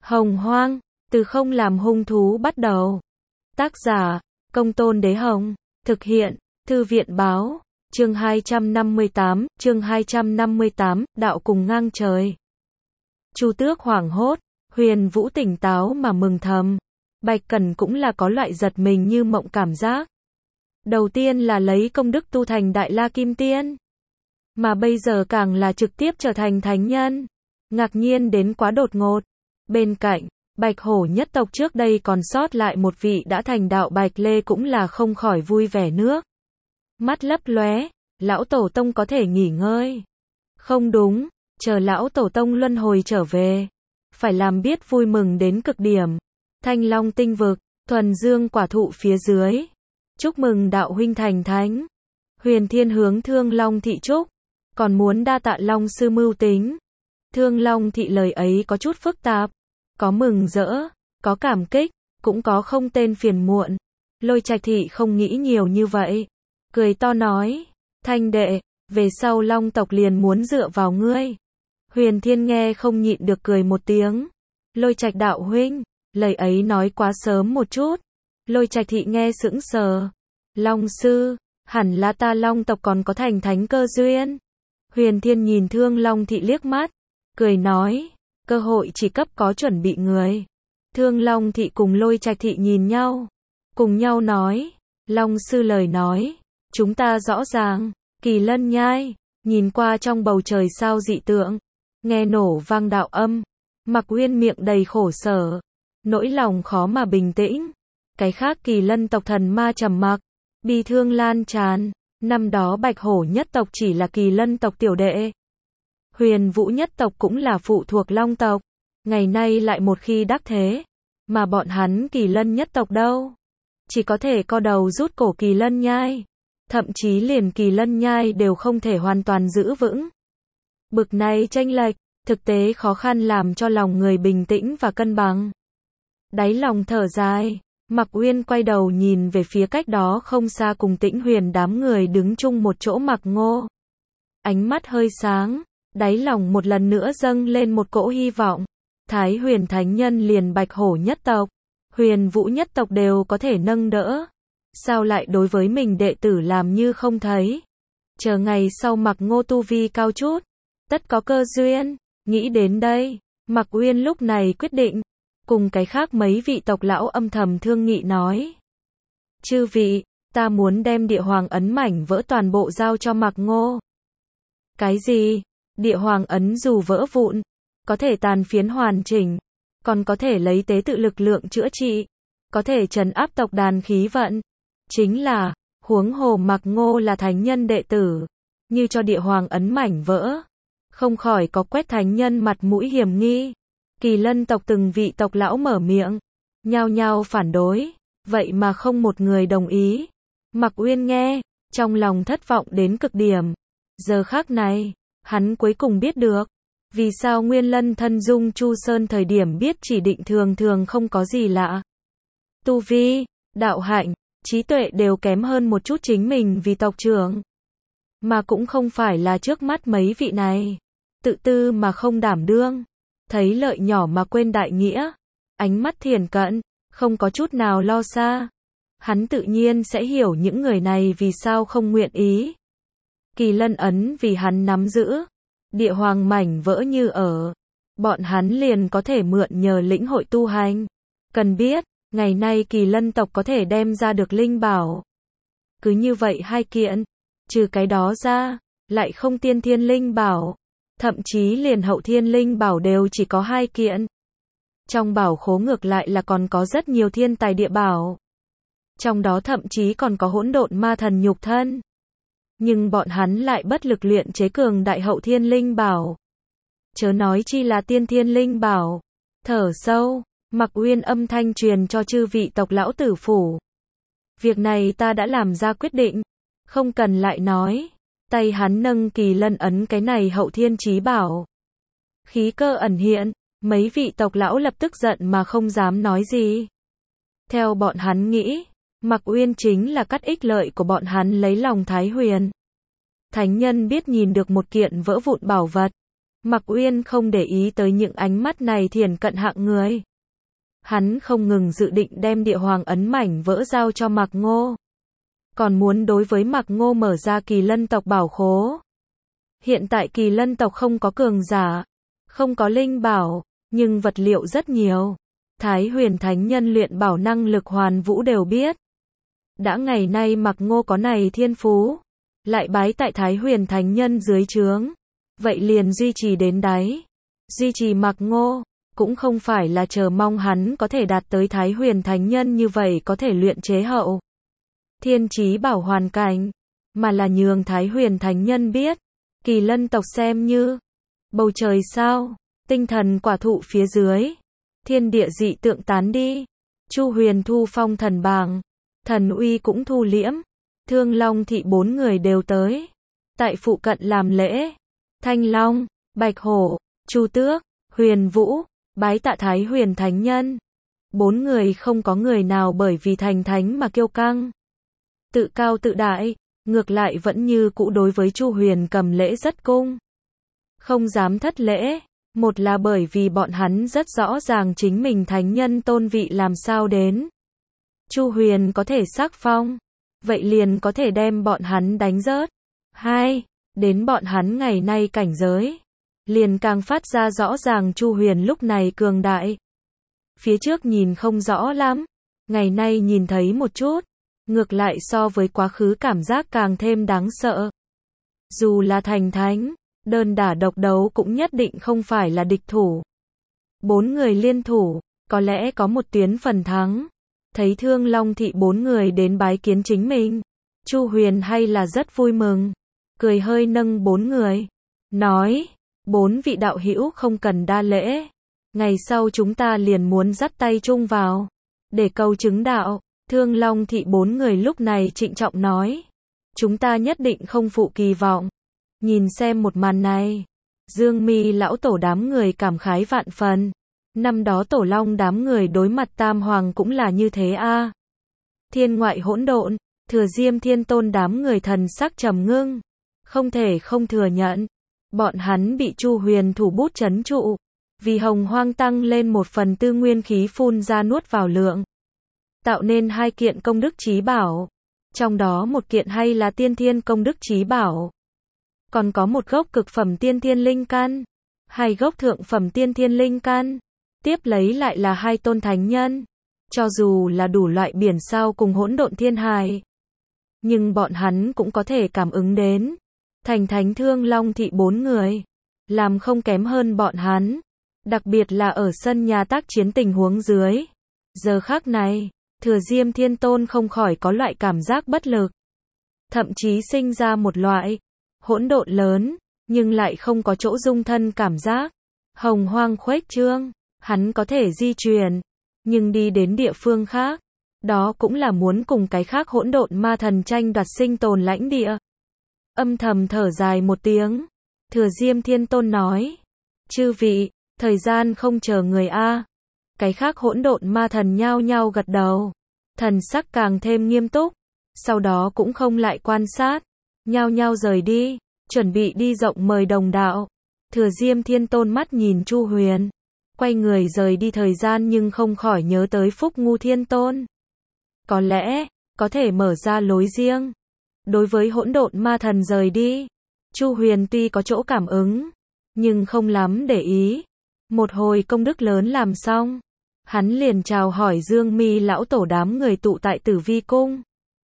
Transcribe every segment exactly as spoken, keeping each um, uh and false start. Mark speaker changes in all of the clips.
Speaker 1: Hồng Hoang, từ không làm hung thú bắt đầu. Tác giả, Công Tôn Đế Hồng. Thực hiện, Thư viện Báo. Chương hai trăm năm mươi tám, chương hai trăm năm mươi tám, đạo cùng ngang trời. Chu Tước hoảng hốt, Huyền Vũ tỉnh táo mà mừng thầm. Bạch Cẩn cũng là có loại giật mình như mộng cảm giác. Đầu tiên là lấy công đức tu thành Đại La Kim Tiên, mà bây giờ càng là trực tiếp trở thành thánh nhân. Ngạc nhiên đến quá đột ngột. Bên cạnh, Bạch Hổ nhất tộc trước đây còn sót lại một vị đã thành đạo Bạch Lê cũng là không khỏi vui vẻ nước. Mắt lấp lóe, lão tổ tông có thể nghỉ ngơi. Không đúng, chờ lão tổ tông luân hồi trở về, phải làm biết vui mừng đến cực điểm. Thanh Long tinh vực, thuần dương quả thụ phía dưới. Chúc mừng đạo huynh thành thánh. Huyền Thiên hướng Thương Long thị chúc, còn muốn đa tạ Long sư mưu tính. Thương Long thị lời ấy có chút phức tạp, có mừng rỡ, có cảm kích, cũng có không tên phiền muộn. Lôi Trạch thị không nghĩ nhiều như vậy, cười to nói, Thanh đệ, về sau Long tộc liền muốn dựa vào ngươi. Huyền Thiên nghe không nhịn được cười một tiếng. Lôi Trạch đạo huynh, lời ấy nói quá sớm một chút. Lôi Trạch thị nghe sững sờ. Long sư, hẳn là ta Long tộc còn có thành thánh cơ duyên. Huyền Thiên nhìn Thương Long thị liếc mắt, cười nói, cơ hội chỉ cấp có chuẩn bị người. Thương Long thị cùng Lôi Trạch thị nhìn nhau, cùng nhau nói, Long sư lời nói, chúng ta rõ ràng. Kỳ Lân nhai, nhìn qua trong bầu trời sao dị tượng, nghe nổ vang đạo âm. Mặc Uyên miệng đầy khổ sở, nỗi lòng khó mà bình tĩnh. Cái khác Kỳ Lân tộc thần ma trầm mặc, bi thương lan tràn. Năm đó Bạch Hổ nhất tộc chỉ là Kỳ Lân tộc tiểu đệ, Huyền Vũ nhất tộc cũng là phụ thuộc Long tộc, ngày nay lại một khi đắc thế, mà bọn hắn Kỳ Lân nhất tộc đâu, chỉ có thể co đầu rút cổ Kỳ Lân nhai, thậm chí liền Kỳ Lân nhai đều không thể hoàn toàn giữ vững. Bực này chênh lệch, thực tế khó khăn làm cho lòng người bình tĩnh và cân bằng. Đáy lòng thở dài, Mặc Uyên quay đầu nhìn về phía cách đó không xa cùng Tĩnh Huyền đám người đứng chung một chỗ Mặc Ngô. Ánh mắt hơi sáng, đáy lòng một lần nữa dâng lên một cỗ hy vọng. Thái Huyền Thánh Nhân liền Bạch Hổ nhất tộc, Huyền Vũ nhất tộc đều có thể nâng đỡ. Sao lại đối với mình đệ tử làm như không thấy? Chờ ngày sau Mặc Ngô tu vi cao chút, tất có cơ duyên. Nghĩ đến đây, Mặc Uyên lúc này quyết định, cùng cái khác mấy vị tộc lão âm thầm thương nghị nói. Chư vị, ta muốn đem địa hoàng ấn mảnh vỡ toàn bộ giao cho Mặc Ngô. Cái gì? Địa hoàng ấn dù vỡ vụn, có thể tàn phiến hoàn chỉnh, còn có thể lấy tế tự lực lượng chữa trị, có thể trấn áp tộc đàn khí vận. Chính là, huống hồ Mặc Ngô là thánh nhân đệ tử, như cho địa hoàng ấn mảnh vỡ, không khỏi có quét thánh nhân mặt mũi hiểm nghi. Kỳ Lân tộc từng vị tộc lão mở miệng, nhao nhao phản đối, vậy mà không một người đồng ý. Mặc Uyên nghe, trong lòng thất vọng đến cực điểm. Giờ khắc này, hắn cuối cùng biết được, vì sao Nguyên Lân thân dung Chu Sơn thời điểm biết chỉ định thường thường không có gì lạ. Tu vi, đạo hạnh, trí tuệ đều kém hơn một chút chính mình vì tộc trưởng. Mà cũng không phải là trước mắt mấy vị này, tự tư mà không đảm đương, thấy lợi nhỏ mà quên đại nghĩa, ánh mắt thiển cận, không có chút nào lo xa. Hắn tự nhiên sẽ hiểu những người này vì sao không nguyện ý. Kỳ Lân ấn vì hắn nắm giữ, địa hoàng mảnh vỡ như ở, bọn hắn liền có thể mượn nhờ lĩnh hội tu hành. Cần biết, ngày nay Kỳ Lân tộc có thể đem ra được linh bảo, cứ như vậy hai kiện, trừ cái đó ra, lại không tiên thiên linh bảo. Thậm chí liền hậu thiên linh bảo đều chỉ có hai kiện. Trong bảo khố ngược lại là còn có rất nhiều thiên tài địa bảo. Trong đó thậm chí còn có hỗn độn ma thần nhục thân. Nhưng bọn hắn lại bất lực luyện chế cường đại hậu thiên linh bảo. Chớ nói chi là tiên thiên linh bảo. Thở sâu, Mặc Uyên âm thanh truyền cho chư vị tộc lão tử phủ. Việc này ta đã làm ra quyết định, không cần lại nói. Tay hắn nâng Kỳ Lân ấn cái này hậu thiên chí bảo. Khí cơ ẩn hiện, mấy vị tộc lão lập tức giận mà không dám nói gì. Theo bọn hắn nghĩ, Mặc Uyên chính là cắt ích lợi của bọn hắn lấy lòng Thái Huyền. Thánh nhân biết nhìn được một kiện vỡ vụn bảo vật, Mạc Uyên không để ý tới những ánh mắt này thiển cận hạng người. Hắn không ngừng dự định đem địa hoàng ấn mảnh vỡ giao cho Mạc Ngô. Còn muốn đối với Mạc Ngô mở ra Kỳ Lân tộc bảo khố. Hiện tại Kỳ Lân tộc không có cường giả, không có linh bảo, nhưng vật liệu rất nhiều. Thái Huyền Thánh Nhân luyện bảo năng lực Hoàn Vũ đều biết. Đã ngày nay Mạc Ngô có này thiên phú, lại bái tại Thái Huyền Thánh Nhân dưới trướng, vậy liền duy trì đến đáy. Duy trì Mạc Ngô, cũng không phải là chờ mong hắn có thể đạt tới Thái Huyền Thánh Nhân như vậy có thể luyện chế hậu thiên chí bảo hoàn cảnh, mà là nhường Thái Huyền Thánh Nhân biết, Kỳ Lân tộc xem như bầu trời sao, tinh thần quả thụ phía dưới, thiên địa dị tượng tán đi. Chu Huyền thu phong thần bảng, thần uy cũng thu liễm, Thương Long thị bốn người đều tới, tại phụ cận làm lễ. Thanh Long, Bạch Hổ, Chu Tước, Huyền Vũ, bái tạ Thái Huyền Thánh Nhân. Bốn người không có người nào bởi vì thành thánh mà kiêu căng, tự cao tự đại, ngược lại vẫn như cũ đối với Chu Huyền cầm lễ rất cung. Không dám thất lễ, một là bởi vì bọn hắn rất rõ ràng chính mình thánh nhân tôn vị làm sao đến. Chu Huyền có thể sắc phong, vậy liền có thể đem bọn hắn đánh rớt. Hai, đến bọn hắn ngày nay cảnh giới, liền càng phát ra rõ ràng Chu Huyền lúc này cường đại. Phía trước nhìn không rõ lắm, ngày nay nhìn thấy một chút, ngược lại so với quá khứ cảm giác càng thêm đáng sợ. Dù là thành thánh, đơn đả độc đấu cũng nhất định không phải là địch thủ. Bốn người liên thủ, có lẽ có một tuyến phần thắng. Thấy Thương Long thị bốn người đến bái kiến chính mình, Chu Huyền hay là rất vui mừng, cười hơi nâng bốn người, nói, bốn vị đạo hữu không cần đa lễ, ngày sau chúng ta liền muốn dắt tay chung vào, để cầu chứng đạo. Thương Long thị bốn người lúc này trịnh trọng nói, chúng ta nhất định không phụ kỳ vọng. Nhìn xem một màn này, Dương Mi lão tổ đám người cảm khái vạn phần. Năm đó Tổ Long đám người đối mặt Tam Hoàng cũng là như thế a. À. Thiên ngoại hỗn độn, Thừa Diêm Thiên Tôn đám người thần sắc trầm ngưng, không thể không thừa nhận, bọn hắn bị Chu Huyền thủ bút trấn trụ, vì hồng hoang tăng lên một phần tư nguyên khí phun ra nuốt vào lượng, tạo nên hai kiện công đức chí bảo, trong đó một kiện hay là Tiên Thiên công đức chí bảo, còn có một gốc cực phẩm Tiên Thiên linh căn, hai gốc thượng phẩm Tiên Thiên linh căn. Tiếp lấy lại là hai tôn thánh nhân, cho dù là đủ loại biển sao cùng hỗn độn thiên hải, nhưng bọn hắn cũng có thể cảm ứng đến, thành thánh Thương Long thị bốn người, làm không kém hơn bọn hắn, đặc biệt là ở sân nhà tác chiến tình huống dưới. Giờ khắc này, Thừa Diêm Thiên Tôn không khỏi có loại cảm giác bất lực, thậm chí sinh ra một loại hỗn độn lớn, nhưng lại không có chỗ dung thân cảm giác, hồng hoang khuếch trương. Hắn có thể di chuyển, nhưng đi đến địa phương khác, đó cũng là muốn cùng cái khác hỗn độn ma thần tranh đoạt sinh tồn lãnh địa. Âm thầm thở dài một tiếng, Thừa Diêm Thiên Tôn nói, chư vị, thời gian không chờ người a. Cái khác hỗn độn ma thần nhao nhao gật đầu, thần sắc càng thêm nghiêm túc, sau đó cũng không lại quan sát, nhao nhao rời đi, chuẩn bị đi rộng mời đồng đạo. Thừa Diêm Thiên Tôn mắt nhìn Chu Huyền, quay người rời đi thời gian nhưng không khỏi nhớ tới Phúc Ngu Thiên Tôn. Có lẽ, có thể mở ra lối riêng. Đối với hỗn độn ma thần rời đi, Chu Huyền tuy có chỗ cảm ứng, nhưng không lắm để ý. Một hồi công đức lớn làm xong, hắn liền chào hỏi Dương Mi lão tổ đám người tụ tại Tử Vi Cung.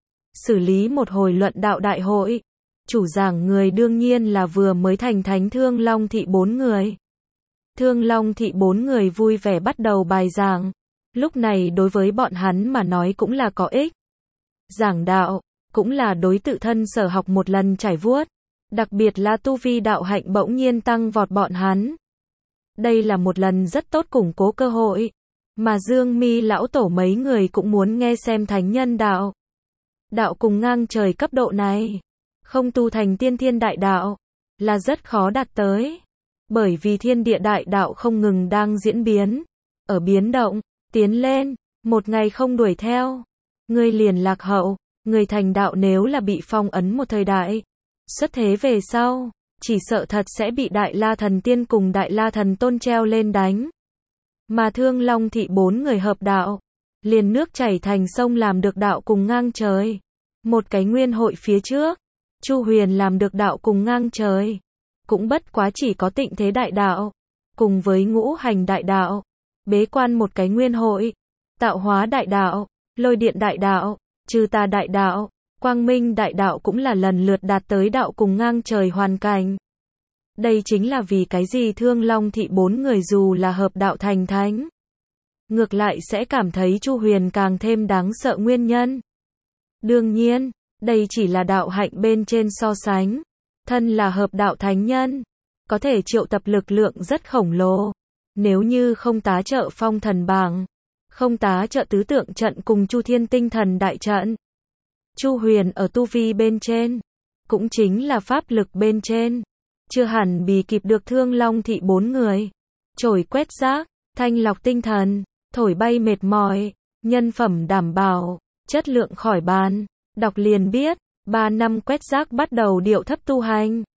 Speaker 1: Xử lý một hồi luận đạo đại hội. Chủ giảng người đương nhiên là vừa mới thành thánh Thương Long thị bốn người. Thương Long thị bốn người vui vẻ bắt đầu bài giảng. Lúc này đối với bọn hắn mà nói cũng là có ích. Giảng đạo, cũng là đối tự thân sở học một lần trải vuốt. Đặc biệt là tu vi đạo hạnh bỗng nhiên tăng vọt bọn hắn. Đây là một lần rất tốt củng cố cơ hội. Mà Dương Mi lão tổ mấy người cũng muốn nghe xem thánh nhân đạo. Đạo cùng ngang trời cấp độ này. Không tu thành tiên thiên đại đạo. Là rất khó đạt tới. Bởi vì thiên địa đại đạo không ngừng đang diễn biến. Ở biến động, tiến lên. Một ngày không đuổi theo. Người liền lạc hậu. Người thành đạo nếu là bị phong ấn một thời đại. Xuất thế về sau. chỉ sợ thật sẽ bị Đại La Thần Tiên cùng Đại La Thần Tôn treo lên đánh. Mà Thương Long thị bốn người hợp đạo, liền nước chảy thành sông làm được đạo cùng ngang trời. Một cái nguyên hội phía trước, Chu Huyền làm được đạo cùng ngang trời, cũng bất quá chỉ có Tịnh Thế Đại Đạo, cùng với Ngũ Hành Đại Đạo, bế quan một cái nguyên hội, Tạo Hóa Đại Đạo, Lôi Điện Đại Đạo, Trừ Tà Đại Đạo, Quang Minh Đại Đạo cũng là lần lượt đạt tới đạo cùng ngang trời hoàn cảnh. Đây chính là vì cái gì Thương Long thị bốn người dù là hợp đạo thành thánh, ngược lại sẽ cảm thấy Chu Huyền càng thêm đáng sợ nguyên nhân. Đương nhiên, đây chỉ là đạo hạnh bên trên so sánh. Thân là hợp đạo thánh nhân, có thể triệu tập lực lượng rất khổng lồ. Nếu như không tá trợ phong thần bảng, không tá trợ tứ tượng trận cùng Chu Thiên tinh thần đại trận, Chu Huyền ở tu vi bên trên, cũng chính là pháp lực bên trên, chưa hẳn bì kịp được Thương Long thị bốn người. Trổi quét rác, thanh lọc tinh thần, thổi bay mệt mỏi, nhân phẩm đảm bảo, chất lượng khỏi bàn. Đọc liền biết, ba năm quét rác bắt đầu điệu thấp tu hành.